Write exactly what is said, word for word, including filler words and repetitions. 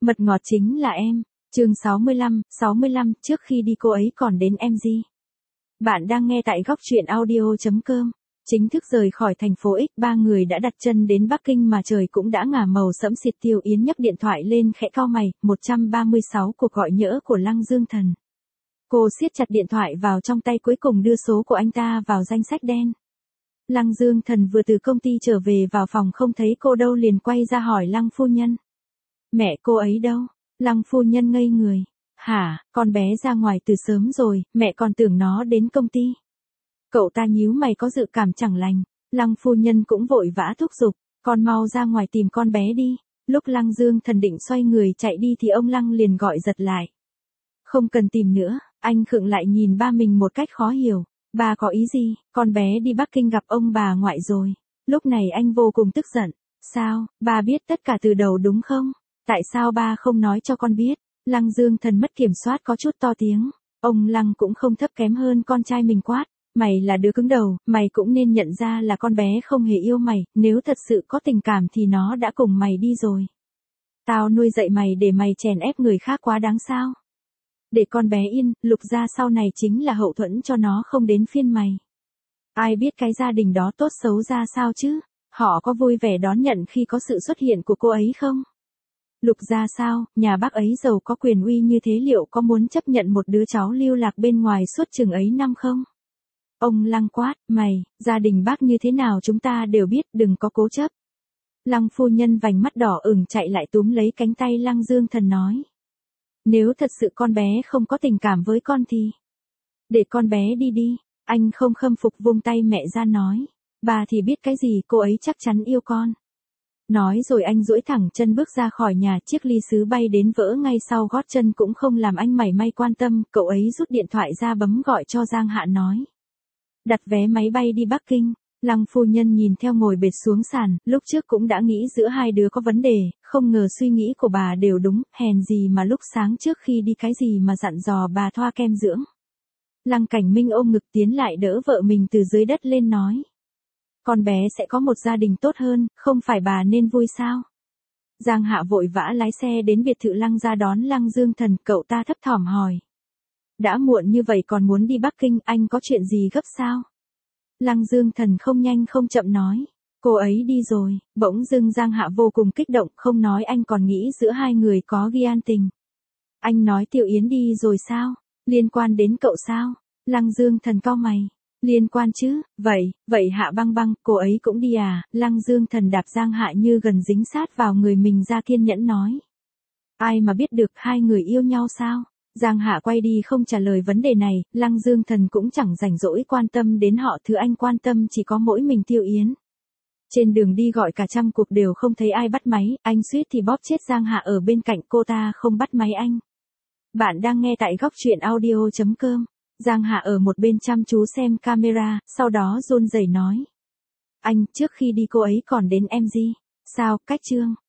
Mật ngọt chính là em. Chương sáu mươi lăm, sáu mươi lăm, trước khi đi cô ấy còn đến em gì? Bạn đang nghe tại góc truyện audio chấm com. Chính thức rời khỏi thành phố X, ba người đã đặt chân đến Bắc Kinh mà trời cũng đã ngả màu sẫm xịt. Tiêu Yến nhấc điện thoại lên khẽ cau mày, một trăm ba mươi sáu cuộc gọi nhỡ của Lăng Dương Thần. Cô siết chặt điện thoại vào trong tay, cuối cùng đưa số của anh ta vào danh sách đen. Lăng Dương Thần vừa từ công ty trở về, vào phòng không thấy cô đâu liền quay ra hỏi Lăng phu nhân. Mẹ cô ấy đâu? Lăng phu nhân ngây người. Hả, con bé ra ngoài từ sớm rồi, mẹ còn tưởng nó đến công ty. Cậu ta nhíu mày có dự cảm chẳng lành. Lăng phu nhân cũng vội vã thúc giục, con mau ra ngoài tìm con bé đi. Lúc Lăng Dương Thần định xoay người chạy đi thì ông Lăng liền gọi giật lại. Không cần tìm nữa. Anh khựng lại nhìn ba mình một cách khó hiểu. Bà có ý gì? Con bé đi Bắc Kinh gặp ông bà ngoại rồi. Lúc này anh vô cùng tức giận. Sao, bà biết tất cả từ đầu đúng không? Tại sao ba không nói cho con biết? Lăng Dương Thần mất kiểm soát có chút to tiếng. Ông Lăng cũng không thấp kém hơn con trai mình quát. Mày là đứa cứng đầu, mày cũng nên nhận ra là con bé không hề yêu mày, nếu thật sự có tình cảm thì nó đã cùng mày đi rồi. Tao nuôi dạy mày để mày chèn ép người khác quá đáng sao? Để con bé yên, Lục gia sau này chính là hậu thuẫn cho nó không đến phiên mày. Ai biết cái gia đình đó tốt xấu ra sao chứ? Họ có vui vẻ đón nhận khi có sự xuất hiện của cô ấy không? Lục gia sao, nhà bác ấy giàu có quyền uy như thế, liệu có muốn chấp nhận một đứa cháu lưu lạc bên ngoài suốt chừng ấy năm không? Ông Lăng quát, mày, gia đình bác như thế nào chúng ta đều biết, đừng có cố chấp. Lăng phu nhân vành mắt đỏ ửng chạy lại túm lấy cánh tay Lăng Dương Thần nói. Nếu thật sự con bé không có tình cảm với con thì... Để con bé đi đi, anh không khâm phục vung tay mẹ ra nói. Bà thì biết cái gì, cô ấy chắc chắn yêu con. Nói rồi anh duỗi thẳng chân bước ra khỏi nhà, chiếc ly sứ bay đến vỡ ngay sau gót chân cũng không làm anh mảy may quan tâm, cậu ấy rút điện thoại ra bấm gọi cho Giang Hạ nói. Đặt vé máy bay đi Bắc Kinh. Lăng phu nhân nhìn theo ngồi bệt xuống sàn, lúc trước cũng đã nghĩ giữa hai đứa có vấn đề, không ngờ suy nghĩ của bà đều đúng, hèn gì mà lúc sáng trước khi đi cái gì mà dặn dò bà thoa kem dưỡng. Lăng Cảnh Minh ôm ngực tiến lại đỡ vợ mình từ dưới đất lên nói. Con bé sẽ có một gia đình tốt hơn, không phải bà nên vui sao? Giang Hạ vội vã lái xe đến biệt thự Lăng ra đón Lăng Dương Thần, cậu ta thấp thỏm hỏi. Đã muộn như vậy còn muốn đi Bắc Kinh, anh có chuyện gì gấp sao? Lăng Dương Thần không nhanh không chậm nói. Cô ấy đi rồi. Bỗng dưng Giang Hạ vô cùng kích động, không nói anh còn nghĩ giữa hai người có ghi an tình. Anh nói Tiểu Yến đi rồi sao? Liên quan đến cậu sao? Lăng Dương Thần cau mày. Liên quan chứ, vậy, vậy Hạ Băng Băng, cô ấy cũng đi à? Lăng Dương Thần đạp Giang Hạ như gần dính sát vào người mình ra, kiên nhẫn nói. Ai mà biết được, hai người yêu nhau sao? Giang Hạ quay đi không trả lời vấn đề này, Lăng Dương Thần cũng chẳng rảnh rỗi quan tâm đến họ, thứ anh quan tâm chỉ có mỗi mình Tiêu Yến. Trên đường đi gọi cả trăm cuộc đều không thấy ai bắt máy, anh suýt thì bóp chết Giang Hạ ở bên cạnh, cô ta không bắt máy anh. Bạn đang nghe tại góc truyện audio chấm com. Giang Hạ ở một bên chăm chú xem camera, sau đó run rẩy nói. Anh, trước khi đi cô ấy còn đến em gì? Sao, cách Trương?